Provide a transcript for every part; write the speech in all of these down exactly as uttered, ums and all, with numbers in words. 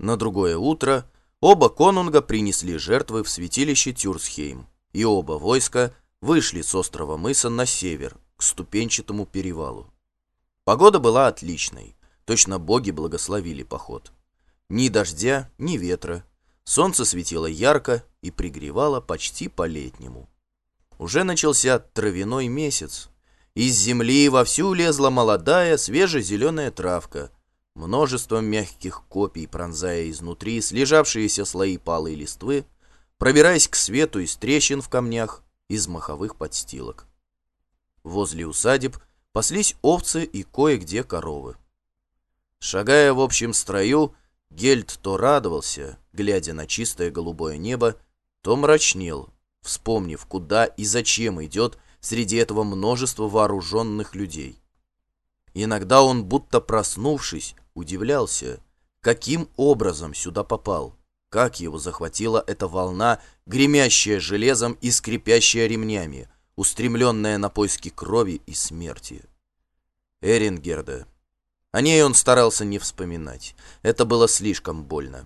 На другое утро оба конунга принесли жертвы в святилище Тюрсхейм, и оба войска вышли с острова мыса на север, к ступенчатому перевалу. Погода была отличной, точно боги благословили поход. Ни дождя, ни ветра, солнце светило ярко и пригревало почти по-летнему. Уже начался травяной месяц, из земли вовсю лезла молодая свежезеленая травка, множеством мягких копий пронзая изнутри слежавшиеся слои палой листвы, пробираясь к свету из трещин в камнях, из моховых подстилок. Возле усадеб паслись овцы и кое-где коровы. Шагая в общем строю, Гельд то радовался, глядя на чистое голубое небо, то мрачнел, вспомнив, куда и зачем идет среди этого множества вооруженных людей. Иногда он, будто проснувшись, удивлялся, каким образом сюда попал, как его захватила эта волна, гремящая железом и скрипящая ремнями, устремленная на поиски крови и смерти. Эрингерда. О ней он старался не вспоминать. Это было слишком больно.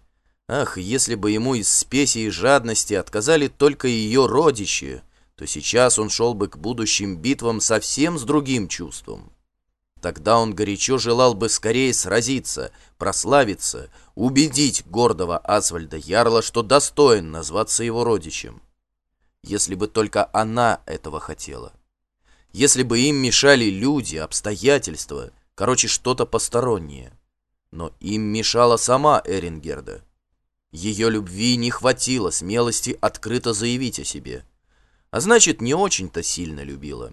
Ах, если бы ему из спеси и жадности отказали только ее родичи, то сейчас он шел бы к будущим битвам совсем с другим чувством. Тогда он горячо желал бы скорее сразиться, прославиться, убедить гордого Асвальда Ярла, что достоин назваться его родичем. Если бы только она этого хотела. Если бы им мешали люди, обстоятельства, короче, что-то постороннее. Но им мешала сама Эрингерда. Ее любви не хватило смелости открыто заявить о себе. А значит, не очень-то сильно любила.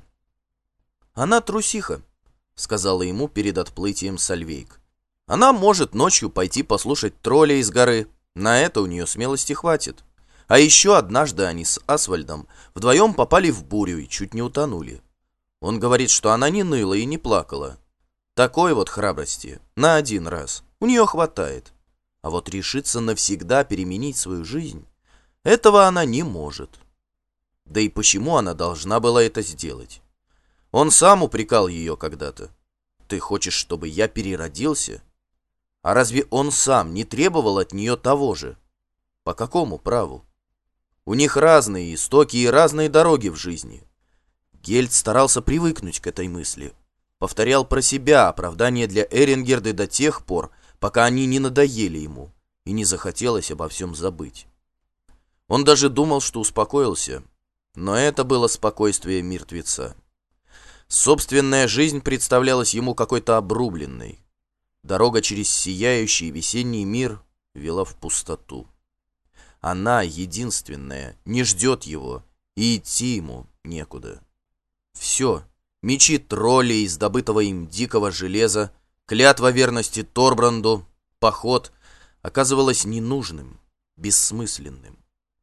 «Она трусиха», — сказала ему перед отплытием Сальвейк. «Она может ночью пойти послушать тролля из горы. На это у нее смелости хватит. А еще однажды они с Асвальдом вдвоем попали в бурю и чуть не утонули. Он говорит, что она не ныла и не плакала. Такой вот храбрости на один раз у нее хватает. А вот решиться навсегда переменить свою жизнь, этого она не может. Да и почему она должна была это сделать? Он сам упрекал ее когда-то. Ты хочешь, чтобы я переродился? А разве он сам не требовал от нее того же? По какому праву? У них разные истоки и разные дороги в жизни. Гельд старался привыкнуть к этой мысли. Повторял про себя оправдание для Эрингерды до тех пор, пока они не надоели ему и не захотелось обо всем забыть. Он даже думал, что успокоился, но это было спокойствие мертвеца. Собственная жизнь представлялась ему какой-то обрубленной. Дорога через сияющий весенний мир вела в пустоту. Она, единственная, не ждет его, и идти ему некуда. Все, мечи троллей из добытого им дикого железа, клятва верности Торбранду, поход, оказывалось ненужным, бессмысленным.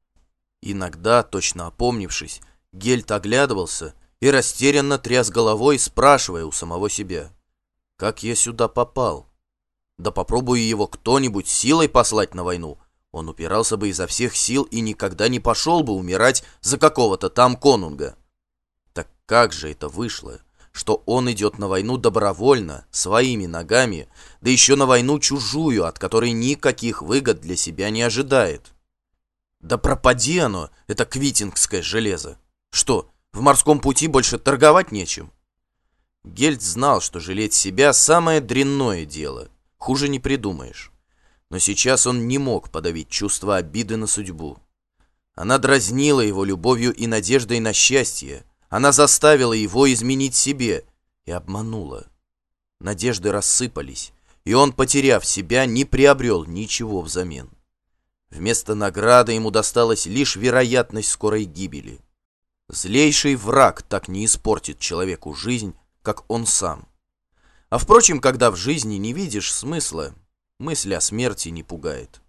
Иногда, точно опомнившись, Гельд оглядывался и растерянно тряс головой, спрашивая у самого себя: «Как я сюда попал? Да попробуй его кто-нибудь силой послать на войну, он упирался бы изо всех сил и никогда не пошел бы умирать за какого-то там конунга. Так как же это вышло, что он идет на войну добровольно, своими ногами, да еще на войну чужую, от которой никаких выгод для себя не ожидает? Да пропади оно, это квитингское железо! Что, в морском пути больше торговать нечем?» Гельд знал, что жалеть себя — самое дрянное дело, хуже не придумаешь. Но сейчас он не мог подавить чувство обиды на судьбу. Она дразнила его любовью и надеждой на счастье. Она заставила его изменить себе и обманула. Надежды рассыпались, и он, потеряв себя, не приобрел ничего взамен. Вместо награды ему досталась лишь вероятность скорой гибели. Злейший враг так не испортит человеку жизнь, как он сам. А впрочем, когда в жизни не видишь смысла, мысль о смерти не пугает.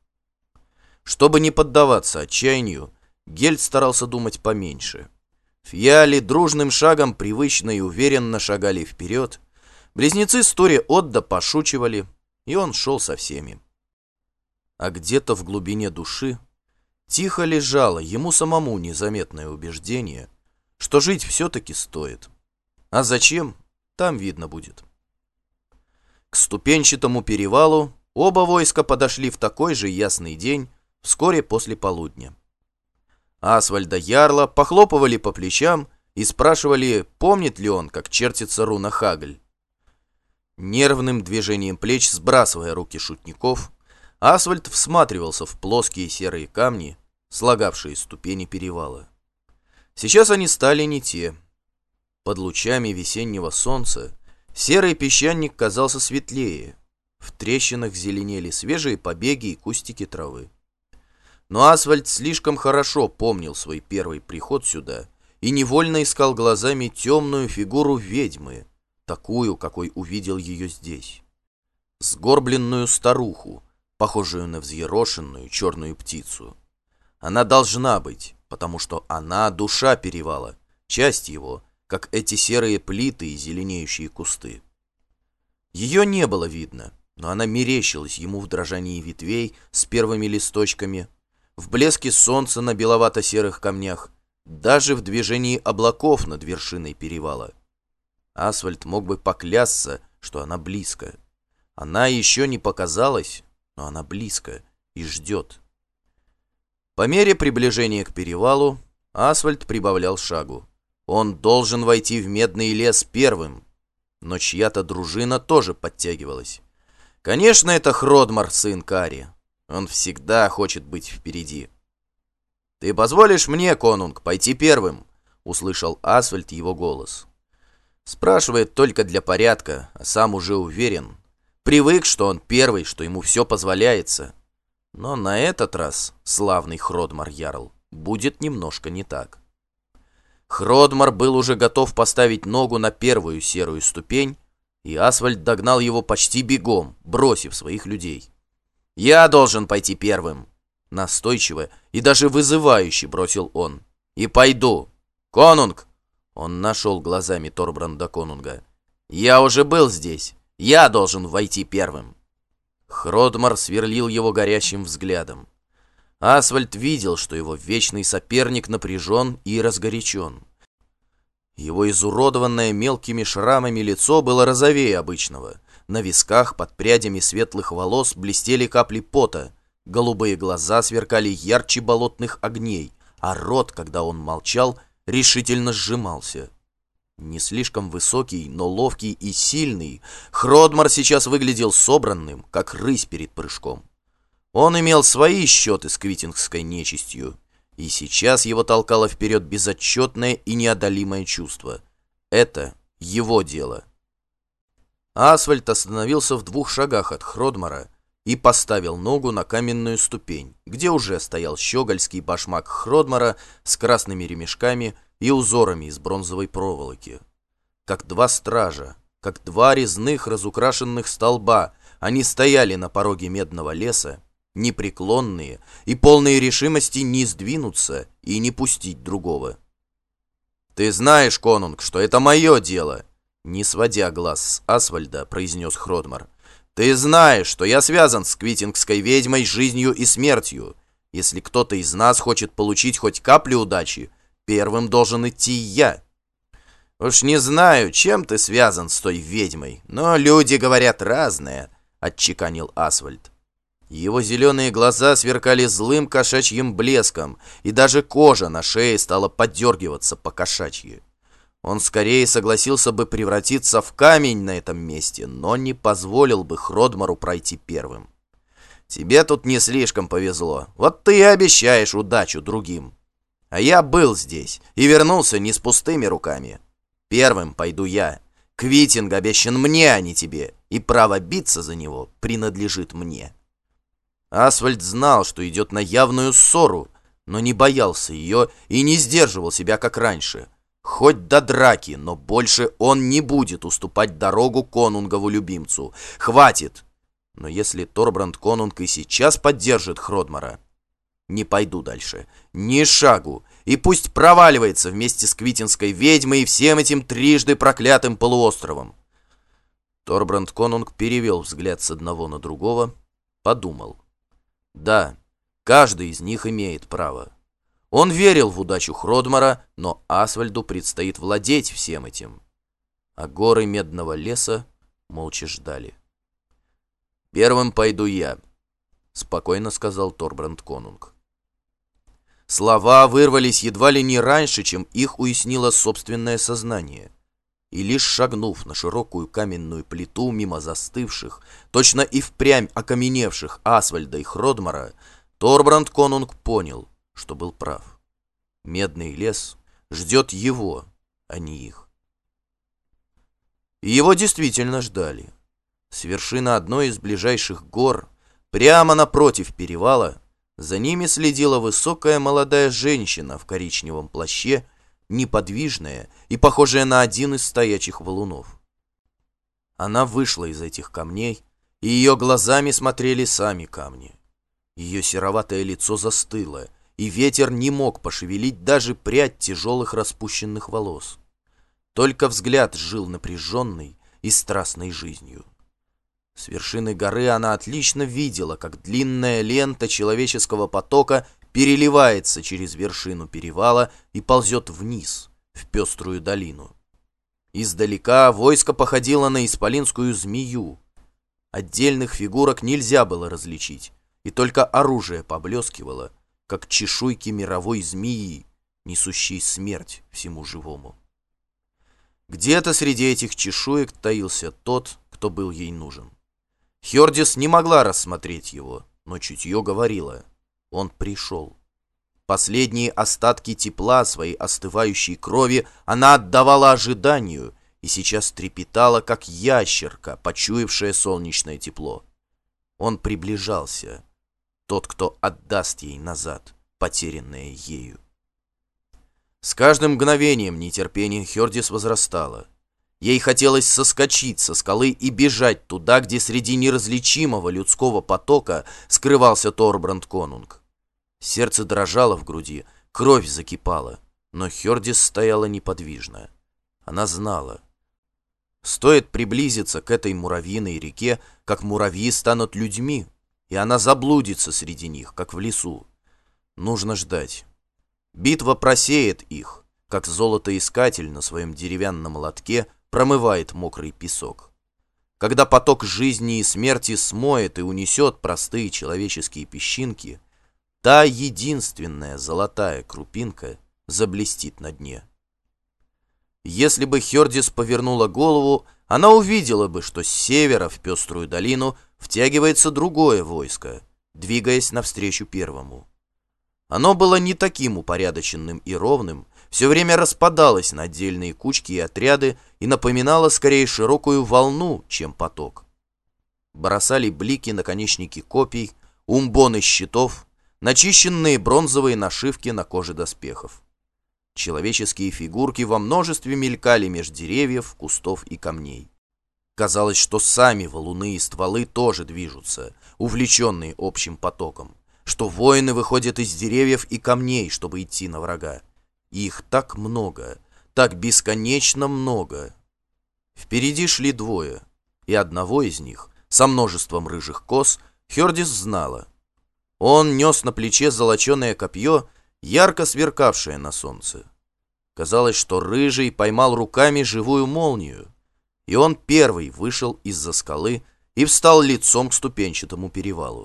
Чтобы не поддаваться отчаянию, Гельд старался думать поменьше. Фьяли дружным шагом привычно и уверенно шагали вперед. Близнецы Стори Отда пошучивали, и он шел со всеми. А где-то в глубине души тихо лежало ему самому незаметное убеждение, что жить все-таки стоит. А зачем, там видно будет. К ступенчатому перевалу Оба войска подошли в такой же ясный день, вскоре после полудня. Асвальда Ярла похлопывали по плечам и спрашивали, помнит ли он, как чертится руна Хагль. Нервным движением плеч, сбрасывая руки шутников, Асвальд всматривался в плоские серые камни, слагавшие ступени перевала. Сейчас они стали не те. Под лучами весеннего солнца серый песчаник казался светлее, в трещинах зеленели свежие побеги и кустики травы. Но Асвальд слишком хорошо помнил свой первый приход сюда и невольно искал глазами темную фигуру ведьмы, такую, какой увидел ее здесь. Сгорбленную старуху, похожую на взъерошенную черную птицу. Она должна быть, потому что она душа перевала, часть его, как эти серые плиты и зеленеющие кусты. Ее не было видно, но она мерещилась ему в дрожании ветвей с первыми листочками, в блеске солнца на беловато-серых камнях, даже в движении облаков над вершиной перевала. Асвальд мог бы поклясться, что она близко. Она еще не показалась, но она близко и ждет. По мере приближения к перевалу Асвальд прибавлял шагу. Он должен войти в Медный лес первым, но чья-то дружина тоже подтягивалась. Конечно, это Хродмар, сын Кари. Он всегда хочет быть впереди. «Ты позволишь мне, конунг, пойти первым?» — услышал Асвальд его голос. Спрашивает только для порядка, а сам уже уверен. Привык, что он первый, что ему все позволяется. Но на этот раз, славный Хродмар Ярл, будет немножко не так. Хродмар был уже готов поставить ногу на первую серую ступень, и Асвальд догнал его почти бегом, бросив своих людей. «Я должен пойти первым!» Настойчиво и даже вызывающе бросил он. «И пойду! Конунг!» Он нашел глазами Торбранда конунга. «Я уже был здесь! Я должен войти первым!» Хродмар сверлил его горящим взглядом. Асвальд видел, что его вечный соперник напряжен и разгорячен. Его изуродованное мелкими шрамами лицо было розовее обычного. На висках под прядями светлых волос блестели капли пота, голубые глаза сверкали ярче болотных огней, а рот, когда он молчал, решительно сжимался. Не слишком высокий, но ловкий и сильный, Хродмар сейчас выглядел собранным, как рысь перед прыжком. Он имел свои счеты с квитингской нечистью, и сейчас его толкало вперед безотчетное и неодолимое чувство. Это его дело. Асвальд остановился в двух шагах от Хродмара и поставил ногу на каменную ступень, где уже стоял щегольский башмак Хродмара с красными ремешками и узорами из бронзовой проволоки. Как два стража, как два резных разукрашенных столба, они стояли на пороге Медного леса, непреклонные и полные решимости не сдвинуться и не пустить другого. «Ты знаешь, конунг, что это мое дело!» Не сводя глаз с Асвальда, произнес Хродмар. «Ты знаешь, что я связан с квитингской ведьмой жизнью и смертью. Если кто-то из нас хочет получить хоть каплю удачи, первым должен идти я. Уж не знаю, чем ты связан с той ведьмой, но люди говорят разное», — отчеканил Асвальд. Его зеленые глаза сверкали злым кошачьим блеском, и даже кожа на шее стала подергиваться по-кошачьи. Он скорее согласился бы превратиться в камень на этом месте, но не позволил бы Хродмару пройти первым. «Тебе тут не слишком повезло. Вот ты и обещаешь удачу другим. А я был здесь и вернулся не с пустыми руками. Первым пойду я. Квитинг обещан мне, а не тебе, и право биться за него принадлежит мне». Асвальд знал, что идет на явную ссору, но не боялся ее и не сдерживал себя, как раньше. Хоть до драки, но больше он не будет уступать дорогу конунгову любимцу. Хватит! Но если Торбранд конунг и сейчас поддержит Хродмара, не пойду дальше, ни шагу, и пусть проваливается вместе с квитинской ведьмой и всем этим трижды проклятым полуостровом. Торбранд конунг перевел взгляд с одного на другого, подумал. Да, каждый из них имеет право. Он верил в удачу Хродмара, но Асвальду предстоит владеть всем этим. А горы Медного леса молча ждали. «Первым пойду я», — спокойно сказал Торбранд Конунг. Слова вырвались едва ли не раньше, чем их уяснило собственное сознание. И лишь шагнув на широкую каменную плиту мимо застывших, точно и впрямь окаменевших Асвальда и Хродмара, Торбранд Конунг понял, что был прав. Медный лес ждет его, а не их. И его действительно ждали. С вершины одной из ближайших гор, прямо напротив перевала, за ними следила высокая молодая женщина в коричневом плаще, неподвижная и похожая на один из стоячих валунов. Она вышла из этих камней, и ее глазами смотрели сами камни. Ее сероватое лицо застыло, и ветер не мог пошевелить даже прядь тяжелых распущенных волос. Только взгляд жил напряженной и страстной жизнью. С вершины горы она отлично видела, как длинная лента человеческого потока переливается через вершину перевала и ползет вниз, в пеструю долину. Издалека войско походило на исполинскую змею. Отдельных фигурок нельзя было различить, и только оружие поблескивало, как чешуйки мировой змеи, несущей смерть всему живому. Где-то среди этих чешуек таился тот, кто был ей нужен. Хёрдис не могла рассмотреть его, но чутье говорило: он пришел. Последние остатки тепла своей остывающей крови она отдавала ожиданию и сейчас трепетала, как ящерка, почуявшая солнечное тепло. Он приближался, тот, кто отдаст ей назад потерянное ею. С каждым мгновением нетерпение Хёрдис возрастало. Ей хотелось соскочить со скалы и бежать туда, где среди неразличимого людского потока скрывался Торбранд Конунг. Сердце дрожало в груди, кровь закипала, но Хёрдис стояла неподвижно. Она знала. Стоит приблизиться к этой муравьиной реке, как муравьи станут людьми, и она заблудится среди них, как в лесу. Нужно ждать. Битва просеет их, как золотоискатель на своем деревянном лотке промывает мокрый песок. Когда поток жизни и смерти смоет и унесет простые человеческие песчинки, та единственная золотая крупинка заблестит на дне. Если бы Хёрдис повернула голову, она увидела бы, что с севера в пеструю долину втягивается другое войско, двигаясь навстречу первому. Оно было не таким упорядоченным и ровным, все время распадалось на отдельные кучки и отряды и напоминало скорее широкую волну, чем поток. Бросали блики наконечники копий, умбоны щитов, начищенные бронзовые нашивки на коже доспехов. Человеческие фигурки во множестве мелькали меж деревьев, кустов и камней. Казалось, что сами валуны и стволы тоже движутся, увлеченные общим потоком, что воины выходят из деревьев и камней, чтобы идти на врага. И их так много, так бесконечно много. Впереди шли двое, и одного из них, со множеством рыжих кос, Хёрдис знала. Он нес на плече золоченое копье, ярко сверкавшее на солнце. Казалось, что рыжий поймал руками живую молнию, и он первый вышел из-за скалы и встал лицом к ступенчатому перевалу.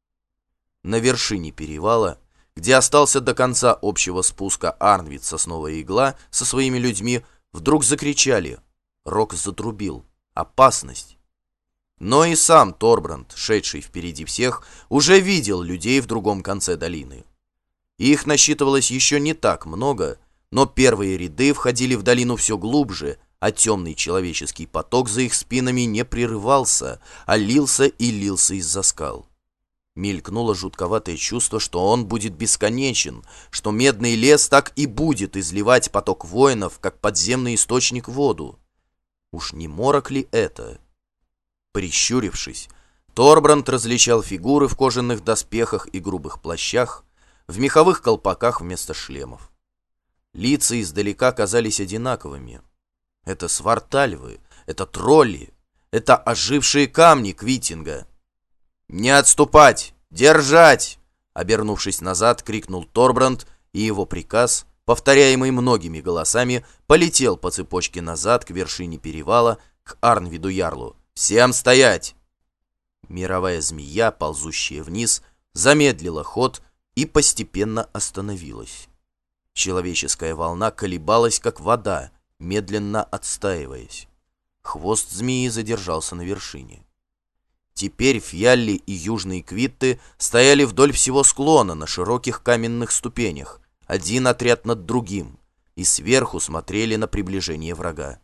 На вершине перевала, где остался до конца общего спуска Арнвид Сосновая Игла со своими людьми, вдруг закричали. Рог затрубил. Опасность. Но и сам Торбранд, шедший впереди всех, уже видел людей в другом конце долины. Их насчитывалось еще не так много, но первые ряды входили в долину все глубже, а темный человеческий поток за их спинами не прерывался, а лился и лился из-за скал. Мелькнуло жутковатое чувство, что он будет бесконечен, что медный лес так и будет изливать поток воинов, как подземный источник, воду. Уж не морок ли это? Прищурившись, Торбранд различал фигуры в кожаных доспехах и грубых плащах, в меховых колпаках вместо шлемов. Лица издалека казались одинаковыми. Это свартальвы, это тролли, это ожившие камни Квитинга. «Не отступать! Держать!» Обернувшись назад, крикнул Торбранд, и его приказ, повторяемый многими голосами, полетел по цепочке назад к вершине перевала, к Арнвиду Ярлу. «Всем стоять!» Мировая змея, ползущая вниз, замедлила ход и постепенно остановилась. Человеческая волна колебалась, как вода, медленно отстаиваясь. Хвост змеи задержался на вершине. Теперь Фьялли и южные Квитты стояли вдоль всего склона на широких каменных ступенях, один отряд над другим, и сверху смотрели на приближение врага.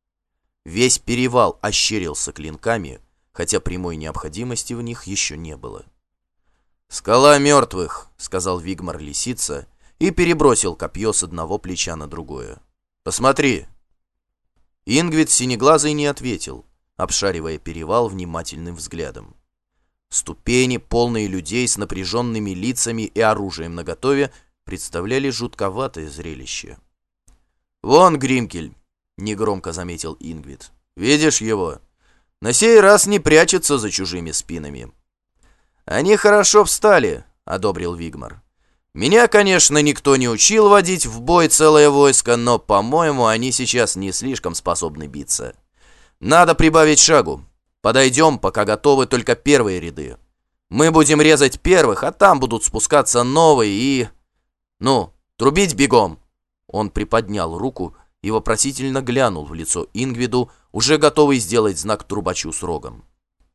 Весь перевал ощерился клинками, хотя прямой необходимости в них еще не было. «Скала мертвых», — сказал Вигмар Лисица и перебросил копье с одного плеча на другое. «Посмотри!» Ингвид Синеглазый не ответил, обшаривая перевал внимательным взглядом. Ступени, полные людей с напряженными лицами и оружием наготове, представляли жутковатое зрелище. «Вон Гримкель!» — негромко заметил Ингвид. «Видишь его? На сей раз не прячется за чужими спинами». «Они хорошо встали», — одобрил Вигмар. «Меня, конечно, никто не учил водить в бой целое войско, но, по-моему, они сейчас не слишком способны биться. Надо прибавить шагу. Подойдем, пока готовы только первые ряды. Мы будем резать первых, а там будут спускаться новые и... Ну, трубить бегом!» Он приподнял руку и вопросительно глянул в лицо Ингвиду, уже готовый сделать знак трубачу с рогом.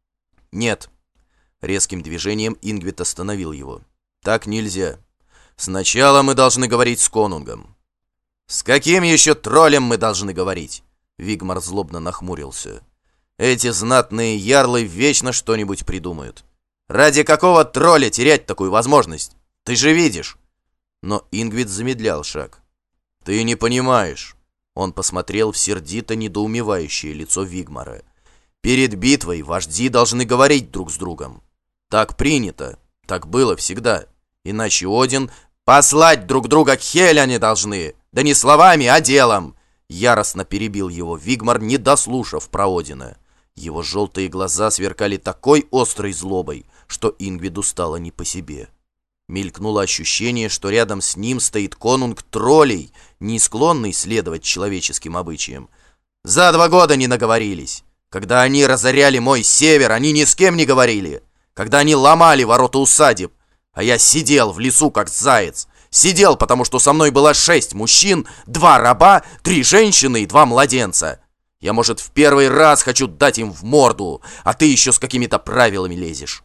«Нет». Резким движением Ингвид остановил его. «Так нельзя. Сначала мы должны говорить с конунгом». «С каким еще троллем мы должны говорить?» Вигмар злобно нахмурился. «Эти знатные ярлы вечно что-нибудь придумают. Ради какого тролля терять такую возможность? Ты же видишь!» Но Ингвид замедлял шаг. «Ты не понимаешь». Он посмотрел в сердито недоумевающее лицо Вигмара. «Перед битвой вожди должны говорить друг с другом. Так принято, так было всегда. Иначе Один... Послать друг друга к Хель они должны, да не словами, а делом!» Яростно перебил его Вигмар, не дослушав про Одина. Его желтые глаза сверкали такой острой злобой, что Ингвиду стало не по себе. Мелькнуло ощущение, что рядом с ним стоит конунг троллей, не склонный следовать человеческим обычаям. «За два года не наговорились. Когда они разоряли мой север, они ни с кем не говорили. Когда они ломали ворота усадеб, а я сидел в лесу, как заяц. Сидел, потому что со мной было шесть мужчин, два раба, три женщины и два младенца. Я, может, в первый раз хочу дать им в морду, а ты еще с какими-то правилами лезешь».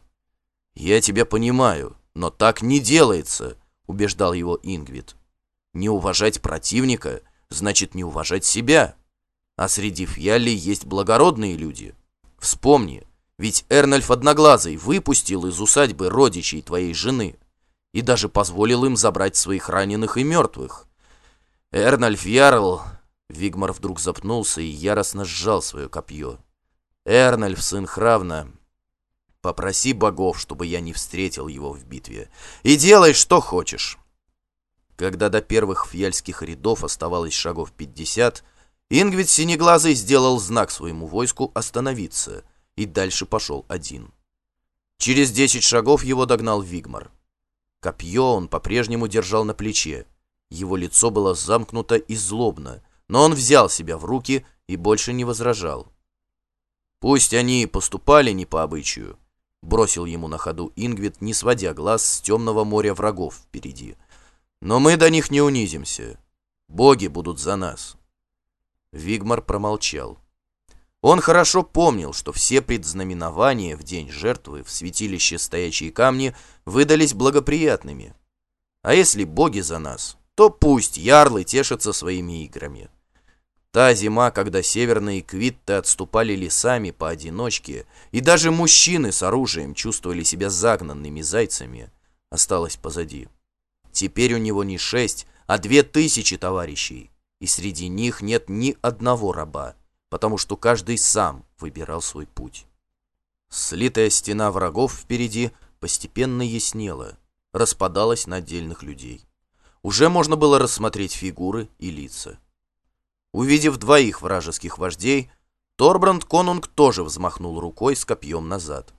«Я тебя понимаю, но так не делается», — убеждал его Ингвид. «Не уважать противника значит не уважать себя. А среди Фьялли есть благородные люди. Вспомни, ведь Эрнольф Одноглазый выпустил из усадьбы родичей твоей жены и даже позволил им забрать своих раненых и мертвых. Эрнольф Ярл...» Вигмар вдруг запнулся и яростно сжал свое копье. «Эрнольф, сын Хравна, попроси богов, чтобы я не встретил его в битве, и делай, что хочешь». Когда до первых фьяльских рядов оставалось шагов пятьдесят, Ингвид Синеглазый сделал знак своему войску остановиться и дальше пошел один. Через десять шагов его догнал Вигмар. Копье он по-прежнему держал на плече. Его лицо было замкнуто и злобно, но он взял себя в руки и больше не возражал. «Пусть они поступали не по обычаю», — бросил ему на ходу Ингвид, не сводя глаз с темного моря врагов впереди. «Но мы до них не унизимся. Боги будут за нас». Вигмар промолчал. Он хорошо помнил, что все предзнаменования в день жертвы в святилище Стоячие Камни выдались благоприятными. А если боги за нас, то пусть ярлы тешатся своими играми. Та зима, когда северные квитты отступали лесами поодиночке, и даже мужчины с оружием чувствовали себя загнанными зайцами, осталась позади. Теперь у него не шесть, а две тысячи товарищей, и среди них нет ни одного раба, потому что каждый сам выбирал свой путь. Слитая стена врагов впереди постепенно яснела, распадалась на отдельных людей. Уже можно было рассмотреть фигуры и лица. Увидев двоих вражеских вождей, Торбранд Конунг тоже взмахнул рукой с копьем назад.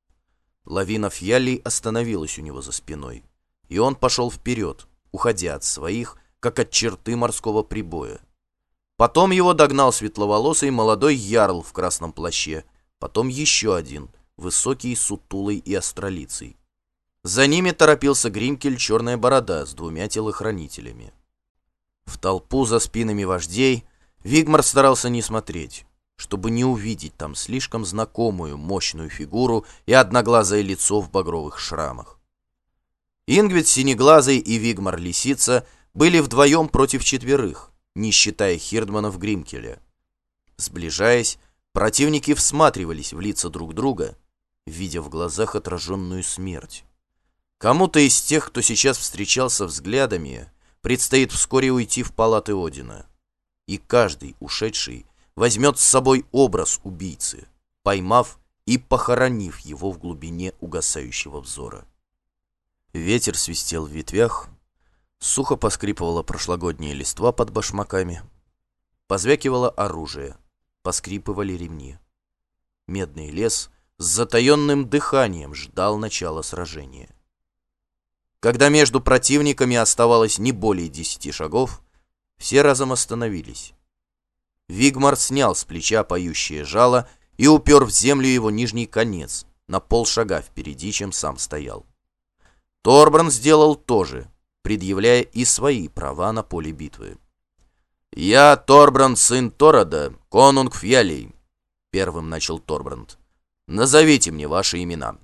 Лавина Фьяллей остановилась у него за спиной, и он пошел вперед, уходя от своих, как от черты морского прибоя. Потом его догнал светловолосый молодой ярл в красном плаще, потом еще один, высокий, сутулый и остролицый. За ними торопился Гримкель Черная Борода с двумя телохранителями. В толпу за спинами вождей Вигмар старался не смотреть, чтобы не увидеть там слишком знакомую мощную фигуру и одноглазое лицо в багровых шрамах. Ингвид Синеглазый и Вигмар Лисица были вдвоем против четверых, не считая хирдманов Гримкеля. Сближаясь, противники всматривались в лица друг друга, видя в глазах отраженную смерть. Кому-то из тех, кто сейчас встречался взглядами, предстоит вскоре уйти в палаты Одина. И каждый ушедший возьмет с собой образ убийцы, поймав и похоронив его в глубине угасающего взора. Ветер свистел в ветвях, сухо поскрипывала прошлогодняя листва под башмаками, позвякивало оружие, поскрипывали ремни. Медный лес с затаенным дыханием ждал начала сражения. Когда между противниками оставалось не более десяти шагов, все разом остановились. Вигмар снял с плеча поющее жало и упер в землю его нижний конец, на полшага впереди, чем сам стоял. Торбранд сделал то же, предъявляя и свои права на поле битвы. «Я Торбранд, сын Торода, конунг Фьялей», — первым начал Торбранд. «Назовите мне ваши имена».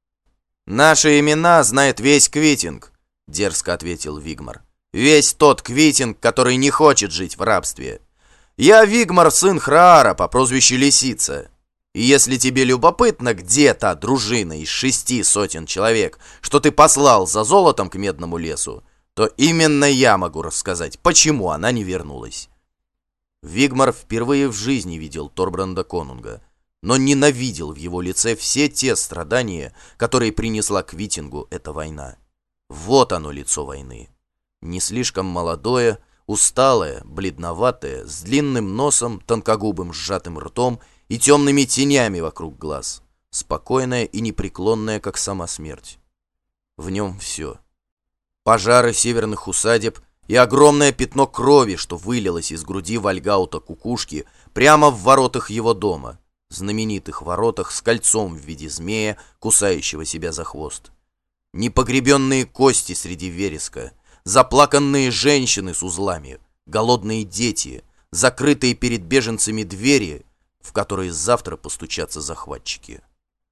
«Наши имена знает весь Квитинг», — дерзко ответил Вигмар. «Весь тот Квитинг, который не хочет жить в рабстве. Я Вигмар, сын Храара, по прозвищу Лисица. И если тебе любопытно, где та дружина из шести сотен человек, что ты послал за золотом к Медному лесу, то именно я могу рассказать, почему она не вернулась». Вигмар впервые в жизни видел Торбранда конунга, но ненавидел в его лице все те страдания, которые принесла Квитингу эта война. Вот оно, лицо войны. Не слишком молодое, усталое, бледноватое, с длинным носом, тонкогубым сжатым ртом и темными тенями вокруг глаз, спокойное и непреклонное, как сама смерть. В нем все. Пожары северных усадеб и огромное пятно крови, что вылилось из груди Вальгаута Кукушки прямо в воротах его дома, знаменитых воротах с кольцом в виде змея, кусающего себя за хвост. Непогребенные кости среди вереска, заплаканные женщины с узлами, голодные дети, закрытые перед беженцами двери, в которые завтра постучатся захватчики.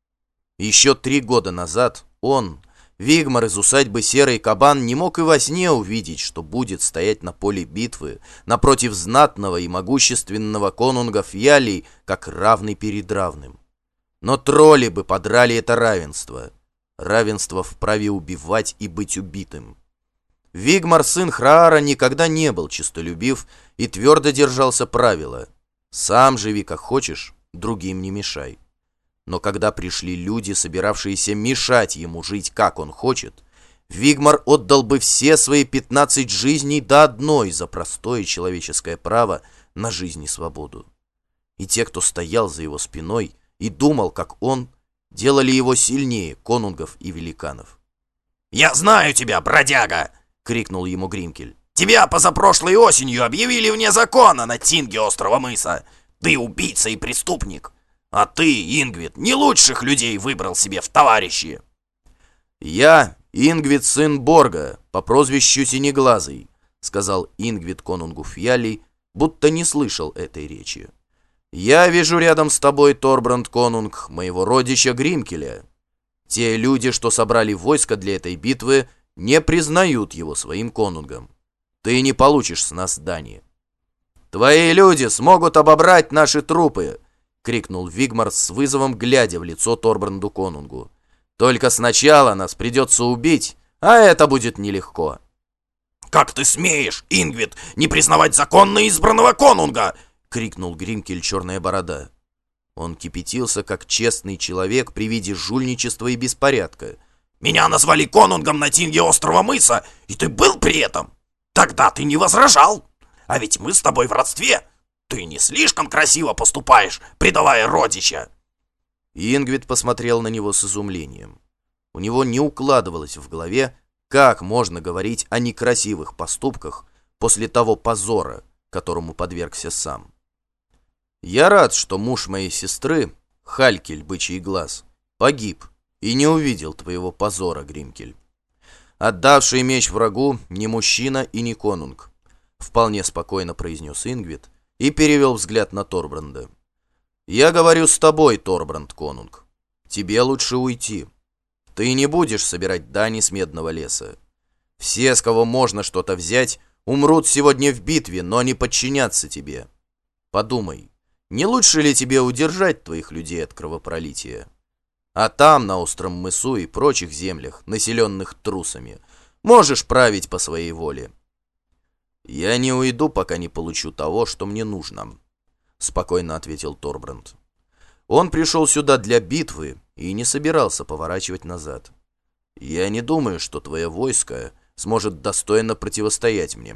Еще три года назад он, Вигмар из усадьбы Серый Кабан, не мог и во сне увидеть, что будет стоять на поле битвы напротив знатного и могущественного конунга Фьялей, как равный перед равным. Но тролли бы подрали это равенство. Равенство в праве убивать и быть убитым. Вигмар, сын Храара, никогда не был честолюбив и твердо держался правила: «Сам живи как хочешь, другим не мешай». Но когда пришли люди, собиравшиеся мешать ему жить, как он хочет, Вигмар отдал бы все свои пятнадцать жизней до одной за простое человеческое право на жизнь и свободу. И те, кто стоял за его спиной и думал, как он, делали его сильнее конунгов и великанов. «Я знаю тебя, бродяга!» — крикнул ему Гримкель. «Тебя позапрошлой осенью объявили вне закона на Тинге острова Мыса. Ты убийца и преступник. А ты, Ингвид, не лучших людей выбрал себе в товарищи». «Я Ингвид, сын Борга, по прозвищу Синеглазый», — сказал Ингвид конунгу Фьялей, будто не слышал этой речи. «Я вижу рядом с тобой, Торбранд конунг, моего родича Гримкеля. Те люди, что собрали войско для этой битвы, не признают его своим конунгом. Ты не получишь с нас дани. Твои люди смогут обобрать наши трупы», — крикнул Вигмар с вызовом, глядя в лицо Торбранду конунгу. «Только сначала нас придется убить, а это будет нелегко». «Как ты смеешь, Ингвид, не признавать законно избранного конунга?» — крикнул Гримкель Черная Борода. Он кипятился, как честный человек при виде жульничества и беспорядка. «Меня назвали конунгом на Тинге острова Мыса, и ты был при этом? Тогда ты не возражал. А ведь мы с тобой в родстве. Ты не слишком красиво поступаешь, предавая родича?» Ингвид посмотрел на него с изумлением. У него не укладывалось в голове, как можно говорить о некрасивых поступках после того позора, которому подвергся сам. «Я рад, что муж моей сестры, Халькель, бычий глаз, погиб и не увидел твоего позора, Гримкель. Отдавший меч врагу не мужчина и не конунг, вполне спокойно произнес Ингвид и перевел взгляд на Торбранда. Я говорю с тобой, Торбранд конунг. Тебе лучше уйти. Ты не будешь собирать дани с Медного леса. Все, с кого можно что-то взять, умрут сегодня в битве, но не подчинятся тебе. Подумай, не лучше ли тебе удержать твоих людей от кровопролития? А там, на остром мысу и прочих землях, населенных трусами, можешь править по своей воле. Я не уйду, пока не получу того, что мне нужно, спокойно ответил Торбранд. Он пришел сюда для битвы и не собирался поворачивать назад. Я не думаю, что твое войско сможет достойно противостоять мне.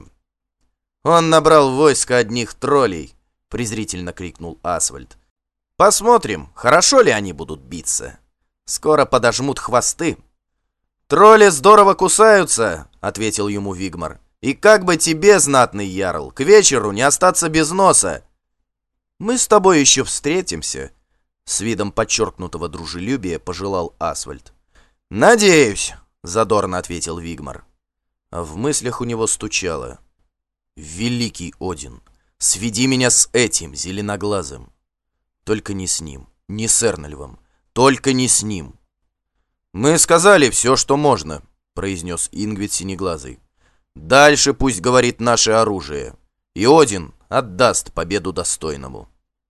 Он набрал войско одних троллей, презрительно крикнул Асвальд. Посмотрим, хорошо ли они будут биться. Скоро подожмут хвосты. Тролли здорово кусаются, ответил ему Вигмар. И как бы тебе, знатный ярл, к вечеру не остаться без носа. Мы с тобой еще встретимся, с видом подчеркнутого дружелюбия пожелал Асвальд. Надеюсь, задорно ответил Вигмар. А в мыслях у него стучало: великий Один, сведи меня с этим зеленоглазым. Только не с ним, не с Эрнольвом, только не с ним. Мы сказали все, что можно, произнес Ингвид Синеглазый. Дальше пусть говорит наше оружие, и Один отдаст победу достойному.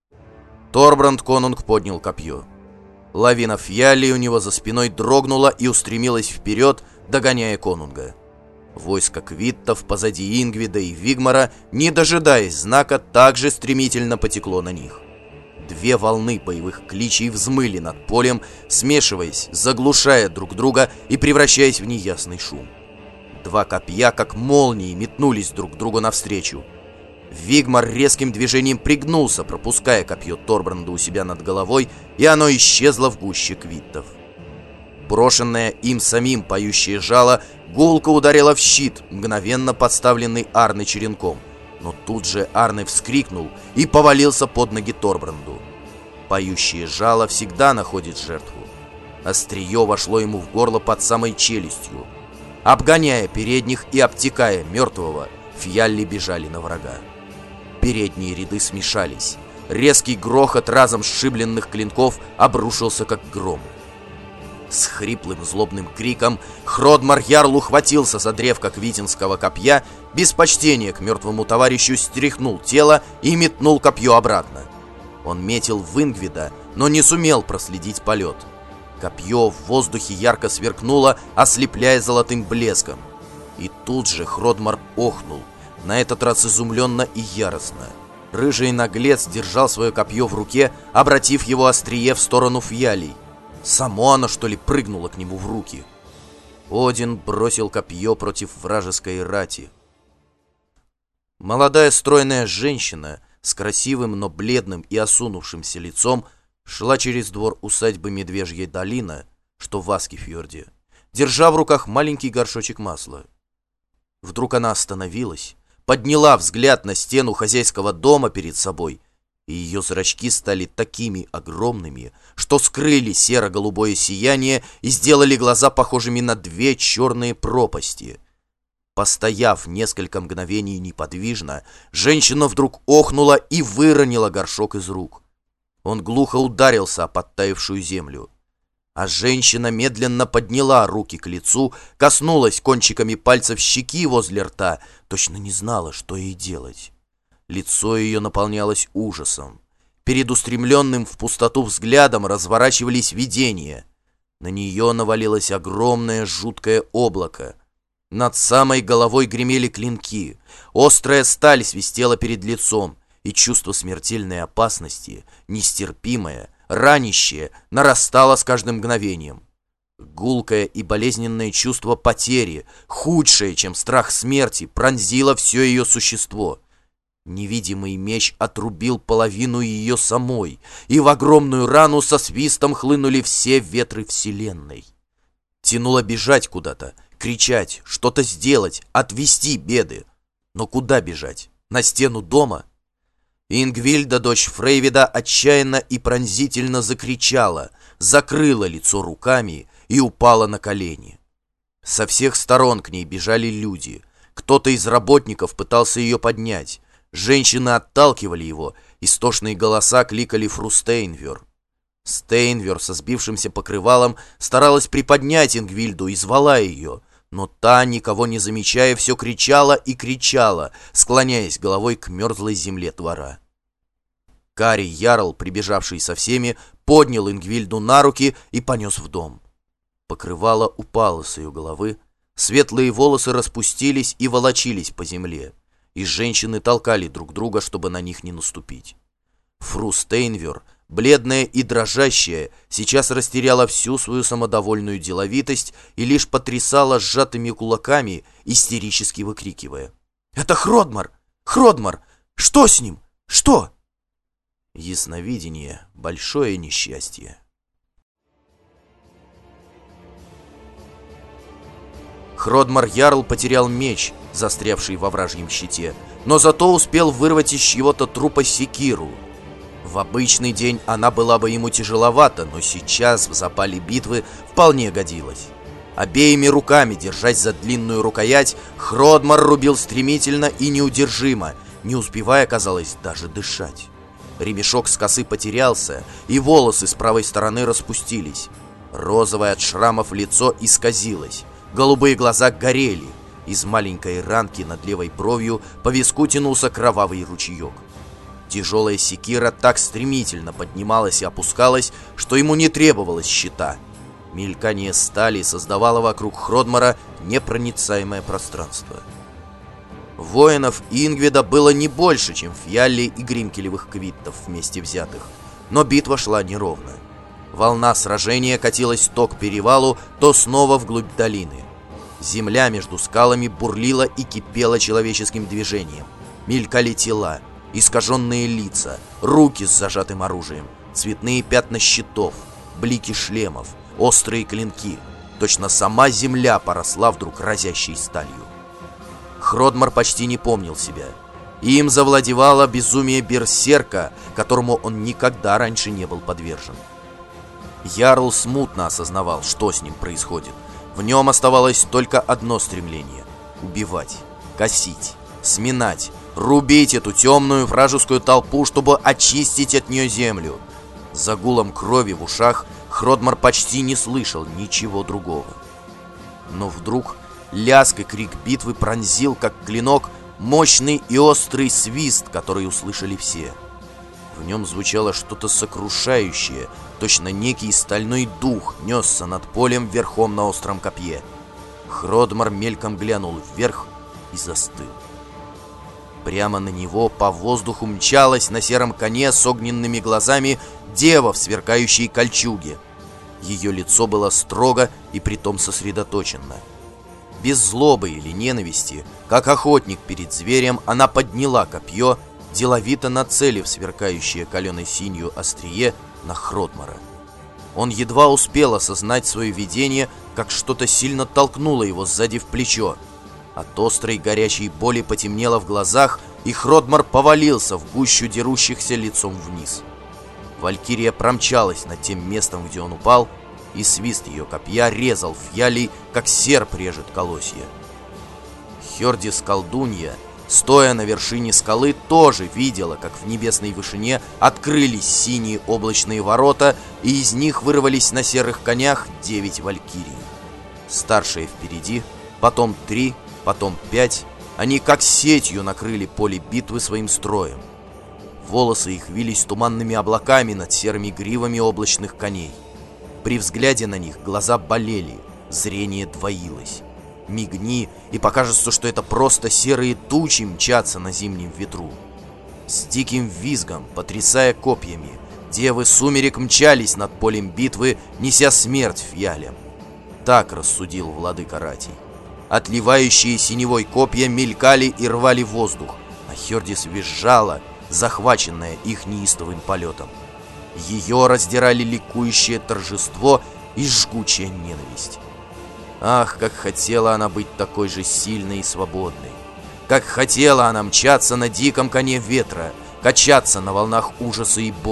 Торбранд конунг поднял копье. Лавина фьялей у него за спиной дрогнула и устремилась вперед, догоняя конунга. Войско квиттов позади Ингвида и Вигмара, не дожидаясь знака, также стремительно потекло на них. Две волны боевых кличей взмыли над полем, смешиваясь, заглушая друг друга и превращаясь в неясный шум. Два копья, как молнии, метнулись друг другу навстречу. Вигмар резким движением пригнулся, пропуская копье Торбранда у себя над головой, и оно исчезло в гуще квиттов. Брошенное им самим поющее жало гулко ударило в щит, мгновенно подставленный Арны черенком, но тут же Арны вскрикнул и повалился под ноги Торбранду. Поющее жало всегда находит жертву. Острие вошло ему в горло под самой челюстью. Обгоняя передних и обтекая мертвого, фьялли бежали на врага. Передние ряды смешались. Резкий грохот разом сшибленных клинков обрушился, как гром. С хриплым злобным криком Хродмар Ярл ухватился за древко квитинского копья, без почтения к мертвому товарищу стряхнул тело и метнул копье обратно. Он метил в Ингвида, но не сумел проследить полет. Копье в воздухе ярко сверкнуло, ослепляя золотым блеском. И тут же Хродмар охнул, на этот раз изумленно и яростно. Рыжий наглец держал свое копье в руке, обратив его острие в сторону фьялей. Само оно, что ли, прыгнуло к нему в руки. Один бросил копье против вражеской рати. Молодая стройная женщина с красивым, но бледным и осунувшимся лицом шла через двор усадьбы Медвежья долина, что в Аскефьорде, держа в руках маленький горшочек масла. Вдруг она остановилась, подняла взгляд на стену хозяйского дома перед собой, и ее зрачки стали такими огромными, что скрыли серо-голубое сияние и сделали глаза похожими на две черные пропасти. Постояв несколько мгновений неподвижно, женщина вдруг охнула и выронила горшок из рук. Он глухо ударился о подтаявшую землю. А женщина медленно подняла руки к лицу, коснулась кончиками пальцев щеки возле рта, точно не знала, что ей делать. Лицо ее наполнялось ужасом. Перед устремленным в пустоту взглядом разворачивались видения. На нее навалилось огромное жуткое облако. Над самой головой гремели клинки, острая сталь свистела перед лицом, и чувство смертельной опасности, нестерпимое, ранящее, нарастало с каждым мгновением. Гулкое и болезненное чувство потери, худшее, чем страх смерти, пронзило все ее существо. Невидимый меч отрубил половину ее самой, и в огромную рану со свистом хлынули все ветры вселенной. Тянуло бежать куда-то, кричать, что-то сделать, отвести беды. Но куда бежать? На стену дома? Ингвильда, дочь Фрейвида, отчаянно и пронзительно закричала, закрыла лицо руками и упала на колени. Со всех сторон к ней бежали люди. Кто-то из работников пытался ее поднять. Женщины отталкивали его, истошные голоса кликали фру Стейнвер. Стейнвер со сбившимся покрывалом старалась приподнять Ингвильду и звала ее, но та, никого не замечая, все кричала и кричала, склоняясь головой к мерзлой земле двора. Кари Ярл, прибежавший со всеми, поднял Ингвильду на руки и понес в дом. Покрывало упало с ее головы, светлые волосы распустились и волочились по земле, и женщины толкали друг друга, чтобы на них не наступить. Фру Стейнвер, бледная и дрожащая, сейчас растеряла всю свою самодовольную деловитость и лишь потрясала сжатыми кулаками, истерически выкрикивая: «Это Хродмар! Хродмар! Что с ним? Что?» Ясновидение — большое несчастье. Хродмар Ярл потерял меч, застрявший во вражьем щите, но зато успел вырвать из чьего-то трупа секиру. В обычный день она была бы ему тяжеловата, но сейчас в запале битвы вполне годилась. Обеими руками, держась за длинную рукоять, Хродмар рубил стремительно и неудержимо, не успевая, казалось, даже дышать. Ремешок с косы потерялся, и волосы с правой стороны распустились. Розовое от шрамов лицо исказилось, голубые глаза горели. Из маленькой ранки над левой бровью по виску тянулся кровавый ручеек. Тяжелая секира так стремительно поднималась и опускалась, что ему не требовалось щита. Мелькание стали создавало вокруг Хродмара непроницаемое пространство. Воинов Ингвида было не больше, чем Фьялли и Гримкелевых квиттов вместе взятых, но битва шла неровно. Волна сражения катилась то к перевалу, то снова вглубь долины. Земля между скалами бурлила и кипела человеческим движением. Мелькали тела, искаженные лица, руки с зажатым оружием, цветные пятна щитов, блики шлемов, острые клинки. Точно сама земля поросла вдруг разящей сталью. Хродмар почти не помнил себя. Им завладевало безумие берсерка, которому он никогда раньше не был подвержен. Ярл смутно осознавал, что с ним происходит. В нем оставалось только одно стремление — убивать, косить, сминать, рубить эту темную вражескую толпу, чтобы очистить от нее землю. За гулом крови в ушах Хродмар почти не слышал ничего другого. Но вдруг лязг и крик битвы пронзил, как клинок, мощный и острый свист, который услышали все. В нем звучало что-то сокрушающее, точно некий стальной дух несся над полем верхом на остром копье. Хродмар мельком глянул вверх и застыл. Прямо на него по воздуху мчалась на сером коне с огненными глазами дева в сверкающей кольчуге. Ее лицо было строго и притом сосредоточенно. Без злобы или ненависти, как охотник перед зверем, она подняла копье, деловито нацелив сверкающее каленой синью острие на Хродмара. Он едва успел осознать свое видение, как что-то сильно толкнуло его сзади в плечо. От острой горячей боли потемнело в глазах, и Хродмар повалился в гущу дерущихся лицом вниз. Валькирия промчалась над тем местом, где он упал, и свист ее копья резал Фьялли, как серп режет колосья. Хердис-колдунья, стоя на вершине скалы, тоже видела, как в небесной вышине открылись синие облачные ворота, и из них вырвались на серых конях девять валькирий. Старшая впереди, потом три, потом пять. Они как сетью накрыли поле битвы своим строем. Волосы их вились туманными облаками над серыми гривами облачных коней. При взгляде на них глаза болели, зрение двоилось. Мигни, и покажется, что это просто серые тучи мчатся на зимнем ветру. С диким визгом, потрясая копьями, девы сумерек мчались над полем битвы, неся смерть Фьялям. Так рассудил владыка Ратий. Отливающие синевой копья мелькали и рвали воздух, а Хердис визжала, захваченная их неистовым полетом. Ее раздирали ликующее торжество и жгучая ненависть. Ах, как хотела она быть такой же сильной и свободной! Как хотела она мчаться на диком коне ветра, качаться на волнах ужаса и боли,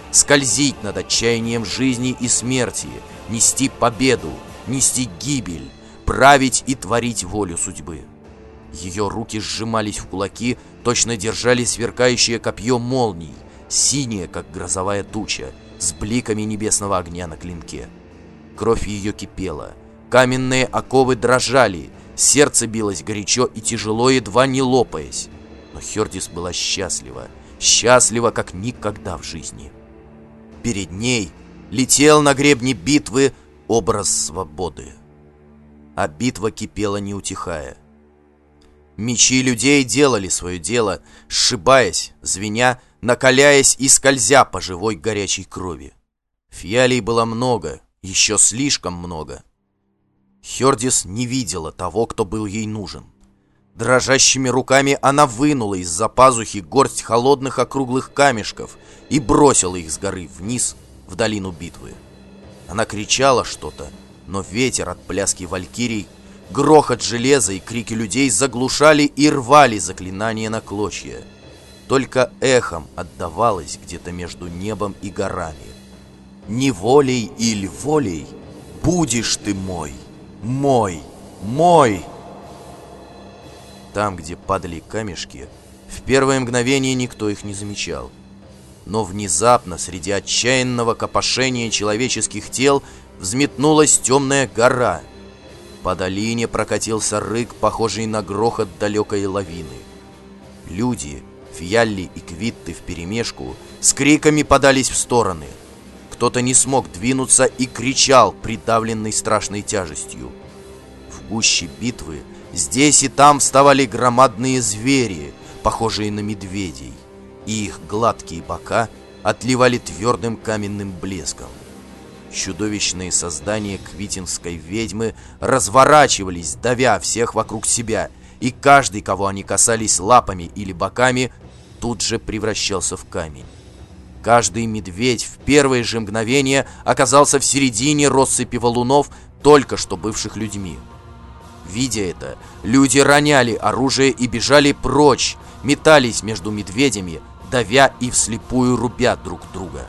скользить над отчаянием жизни и смерти, нести победу, нести гибель, править и творить волю судьбы. Ее руки сжимались в кулаки, точно держали сверкающее копье молний, синее, как грозовая туча, с бликами небесного огня на клинке. Кровь ее кипела, каменные оковы дрожали, сердце билось горячо и тяжело, едва не лопаясь. Но Хердис была счастлива, счастлива, как никогда в жизни. Перед ней летел на гребне битвы образ свободы. А битва кипела, не утихая. Мечи людей делали свое дело, сшибаясь, звеня, накаляясь и скользя по живой горячей крови. Фиалей было много, еще слишком много. Хердис не видела того, кто был ей нужен. Дрожащими руками она вынула из-за пазухи горсть холодных округлых камешков и бросила их с горы вниз в долину битвы. Она кричала что-то, но ветер от пляски валькирий, грохот железа и крики людей заглушали и рвали заклинания на клочья. Только эхом отдавалось где-то между небом и горами. «Неволей или волей будешь ты мой, мой, мой!» Там, где падали камешки, в первое мгновение никто их не замечал. Но внезапно, среди отчаянного копошения человеческих тел, взметнулась темная гора. По долине прокатился рык, похожий на грохот далекой лавины. Люди, фиалли и квитты вперемешку, с криками подались в стороны. Кто-то не смог двинуться и кричал, придавленный страшной тяжестью. В гуще битвы здесь и там вставали громадные звери, похожие на медведей, и их гладкие бока отливали твердым каменным блеском. Чудовищные создания квитинской ведьмы разворачивались, давя всех вокруг себя, и каждый, кого они касались лапами или боками, тут же превращался в камень. Каждый медведь в первое же мгновение оказался в середине россыпи валунов, только что бывших людьми. Видя это, люди роняли оружие и бежали прочь, метались между медведями, давя и вслепую рубя друг друга.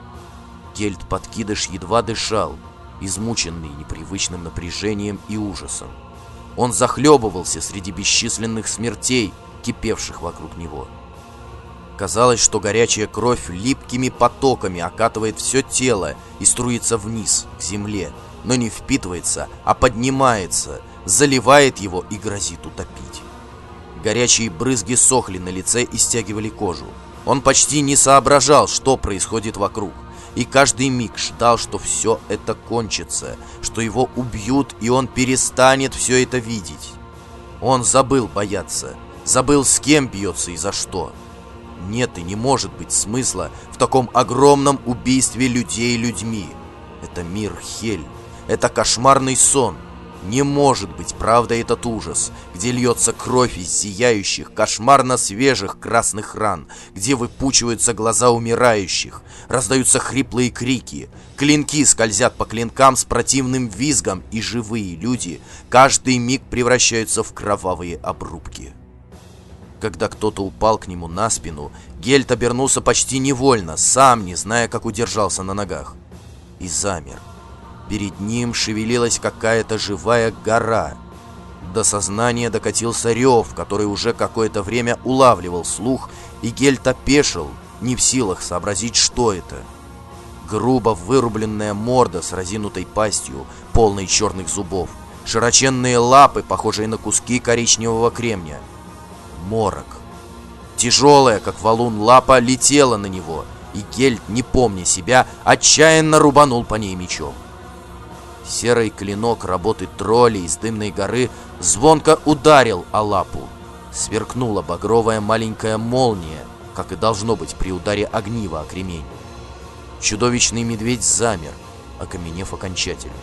Кельт-подкидыш едва дышал, измученный непривычным напряжением и ужасом. Он захлебывался среди бесчисленных смертей, кипевших вокруг него. Казалось, что горячая кровь липкими потоками окатывает все тело и струится вниз, к земле, но не впитывается, а поднимается, заливает его и грозит утопить. Горячие брызги сохли на лице и стягивали кожу. Он почти не соображал, что происходит вокруг, и каждый миг ждал, что все это кончится, что его убьют, и он перестанет все это видеть. Он забыл бояться, забыл, с кем бьется и за что. Нет и не может быть смысла в таком огромном убийстве людей людьми. Это мир Хель, это кошмарный сон. Не может быть правдой этот ужас, где льется кровь из зияющих, кошмарно свежих красных ран, где выпучиваются глаза умирающих, раздаются хриплые крики, клинки скользят по клинкам с противным визгом, и живые люди каждый миг превращаются в кровавые обрубки. Когда кто-то упал к нему на спину, Гельт обернулся почти невольно, сам не зная, как удержался на ногах, и замер. Перед ним шевелилась какая-то живая гора. До сознания докатился рев, который уже какое-то время улавливал слух, и Гельт опешил, не в силах сообразить, что это. Грубо вырубленная морда с разинутой пастью, полной черных зубов, широченные лапы, похожие на куски коричневого кремня. Морок. Тяжелая, как валун, лапа летела на него, и Гельт, не помня себя, отчаянно рубанул по ней мечом. Серый клинок работы троллей из дымной горы звонко ударил о лапу. Сверкнула багровая маленькая молния, как и должно быть при ударе огнива о кремень. Чудовищный медведь замер, окаменев окончательно.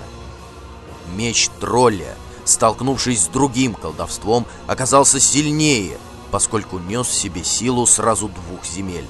Меч тролля, столкнувшись с другим колдовством, оказался сильнее, поскольку нес в себе силу сразу двух земель.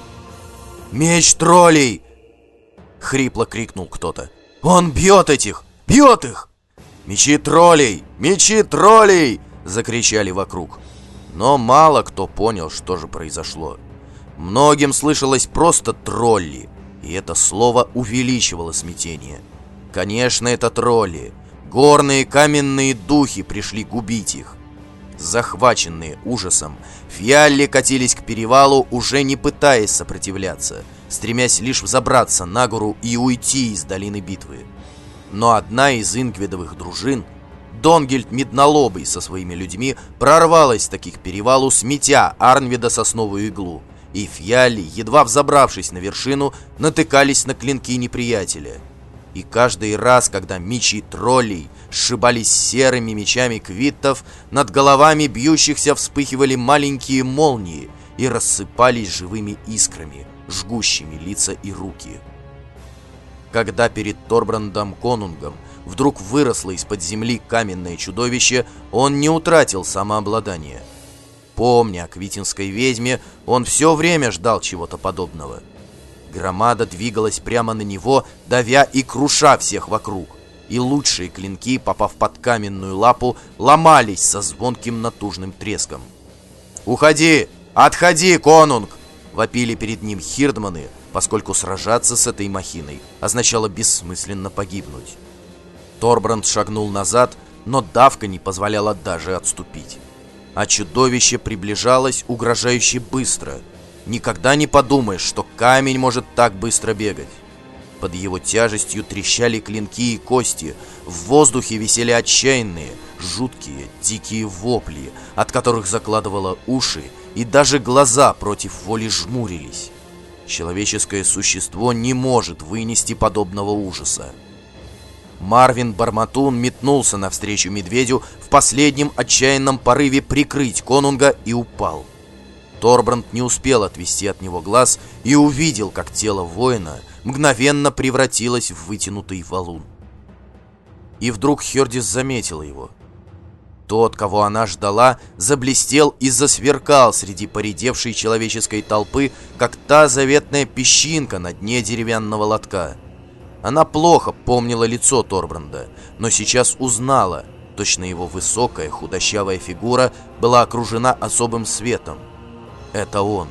«Меч троллей!» — хрипло крикнул кто-то. «Он бьет этих! Бьет их!» «Мечи троллей! Мечи троллей!» — закричали вокруг. Но мало кто понял, что же произошло. Многим слышалось просто тролли, И это слово увеличивало смятение. Конечно, это тролли. Горные каменные духи пришли губить их. Захваченные ужасом, фьялли катились к перевалу, уже не пытаясь сопротивляться, стремясь лишь взобраться на гору и уйти из долины битвы. Но одна из ингведовых дружин, Донгельд Меднолобый со своими людьми, прорвалась таки к перевалу, сметя Арнвида сосновую иглу, и фьялли, едва взобравшись на вершину, натыкались на клинки неприятеля. И каждый раз, когда мечи троллей сшибались серыми мечами квиттов, над головами бьющихся вспыхивали маленькие молнии и рассыпались живыми искрами, жгущими лица и руки. Когда перед Торбрандом Конунгом вдруг выросло из-под земли каменное чудовище, он не утратил самообладание. Помня о квитинской ведьме, он все время ждал чего-то подобного. Громада двигалась прямо на него, давя и круша всех вокруг, и лучшие клинки, попав под каменную лапу, ломались со звонким натужным треском. «Уходи! Отходи, конунг!» — вопили перед ним хирдманы, поскольку сражаться с этой махиной означало бессмысленно погибнуть. Торбранд шагнул назад, но давка не позволяла даже отступить. А чудовище приближалось угрожающе быстро. Никогда не подумаешь, что камень может так быстро бегать. Под его тяжестью трещали клинки и кости, в воздухе висели отчаянные, жуткие, дикие вопли, от которых закладывало уши, и даже глаза против воли жмурились. Человеческое существо не может вынести подобного ужаса. Марвин Барматун метнулся навстречу медведю в последнем отчаянном порыве прикрыть конунга и упал. Торбранд не успел отвести от него глаз и увидел, как тело воина мгновенно превратилось в вытянутый валун. И вдруг Хердис заметила его. Тот, кого она ждала, заблестел и засверкал среди поредевшей человеческой толпы, как та заветная песчинка на дне деревянного лотка. Она плохо помнила лицо Торбранда, но сейчас узнала, точно его высокая худощавая фигура была окружена особым светом. Это он.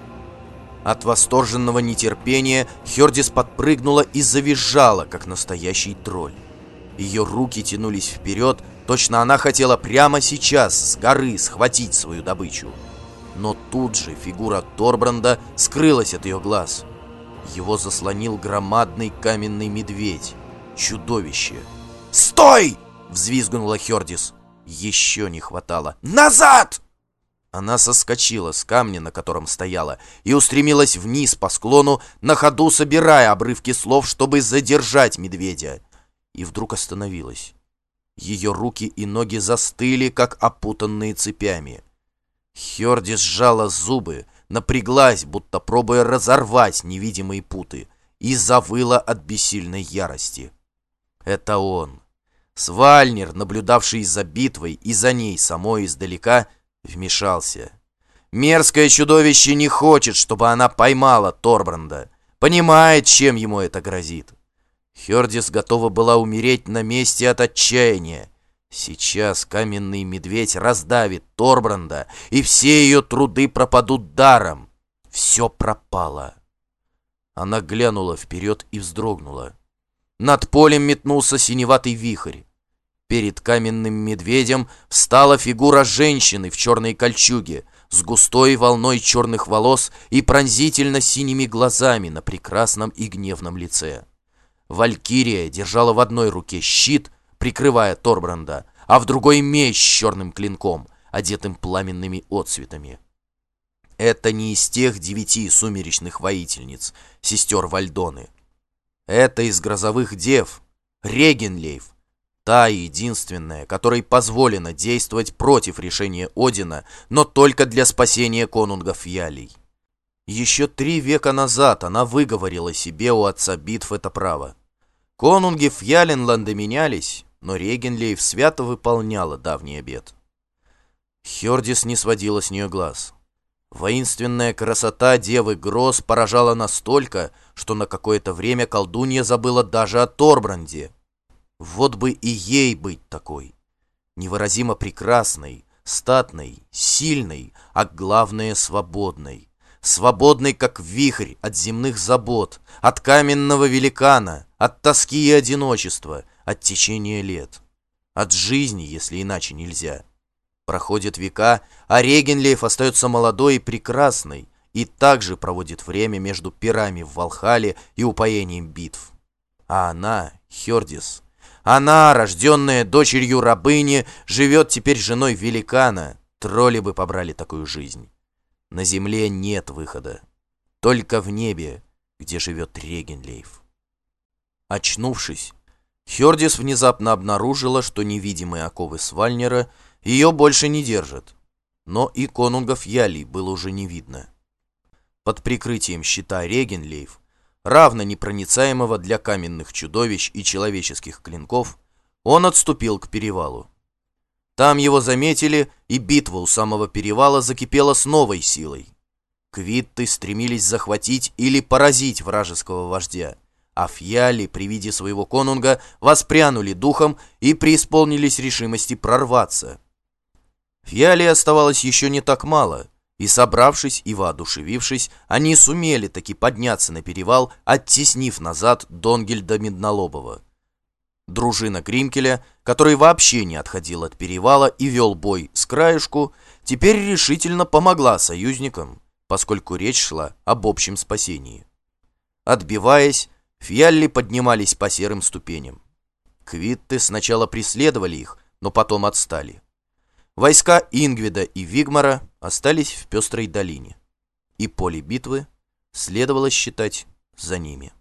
От восторженного нетерпения Хердис подпрыгнула и завизжала, как настоящий тролль. Ее руки тянулись вперед, точно она хотела прямо сейчас с горы схватить свою добычу. Но тут же фигура Торбранда скрылась от ее глаз. Его заслонил громадный каменный медведь. Чудовище. «Стой!» — взвизгнула Хердис. Еще не хватало. «Назад!» Она соскочила с камня, на котором стояла, и устремилась вниз по склону, на ходу собирая обрывки слов, чтобы задержать медведя. И вдруг остановилась. Ее руки и ноги застыли, как опутанные цепями. Хердис сжала зубы, напряглась, будто пробуя разорвать невидимые путы, и завыла от бессильной ярости. Это он. Свальнир, наблюдавший за битвой и за ней самой издалека, вмешался. Мерзкое чудовище не хочет, чтобы она поймала Торбранда. Понимает, чем ему это грозит. Хердис готова была умереть на месте от отчаяния. Сейчас каменный медведь раздавит Торбранда, и все ее труды пропадут даром. Все пропало. Она глянула вперед и вздрогнула. Над полем метнулся синеватый вихрь. Перед каменным медведем встала фигура женщины в черной кольчуге с густой волной черных волос и пронзительно синими глазами на прекрасном и гневном лице. Валькирия держала в одной руке щит, прикрывая Торбранда, а в другой меч с черным клинком, одетым пламенными отцветами. Это не из тех девяти сумеречных воительниц, сестер Вальдоны. Это из грозовых дев, Регенлейф, та единственная, которой позволено действовать против решения Одина, но только для спасения конунга Фьялей. Еще три века назад она выговорила себе у отца битв это право. Конунги Фьяленланда менялись, но Регенлейф свято выполняла давний обет. Хердис не сводила с нее глаз. Воинственная красота девы Гроз поражала настолько, что на какое-то время колдунья забыла даже о Торбранде. Вот бы и ей быть такой. Невыразимо прекрасной, статной, сильной, а главное свободной. свободный как вихрь от земных забот, от каменного великана, от тоски и одиночества, от течения лет, от жизни, если иначе нельзя. Проходят века, а Регенлейф остается молодой и прекрасной, и также проводит время между пирами в Валхале и упоением битв. А она, Хердис, она, рожденная дочерью рабыни, живет теперь женой великана. Тролли бы побрали такую жизнь. На земле нет выхода. Только в небе, где живет Регенлейф. Очнувшись, Хердис внезапно обнаружила, что невидимые оковы Свальнера ее больше не держат. Но и конунга Фьяли было уже не видно. Под прикрытием щита Регенлейф, равно непроницаемого для каменных чудовищ и человеческих клинков, он отступил к перевалу. Там его заметили, и битва у самого перевала закипела с новой силой. Квитты стремились захватить или поразить вражеского вождя, а Фьяли при виде своего конунга воспрянули духом и преисполнились решимости прорваться. Фьяли оставалось еще не так мало, и, собравшись и воодушевившись, они сумели таки подняться на перевал, оттеснив назад Донгельда Меднолобова. Дружина Гримкеля, который вообще не отходил от перевала и вел бой с краешку, теперь решительно помогла союзникам, поскольку речь шла об общем спасении. Отбиваясь, Фьялли поднимались по серым ступеням. Квитты сначала преследовали их, но потом отстали. Войска Ингвида и Вигмара остались в пестрой долине, и поле битвы следовало считать за ними.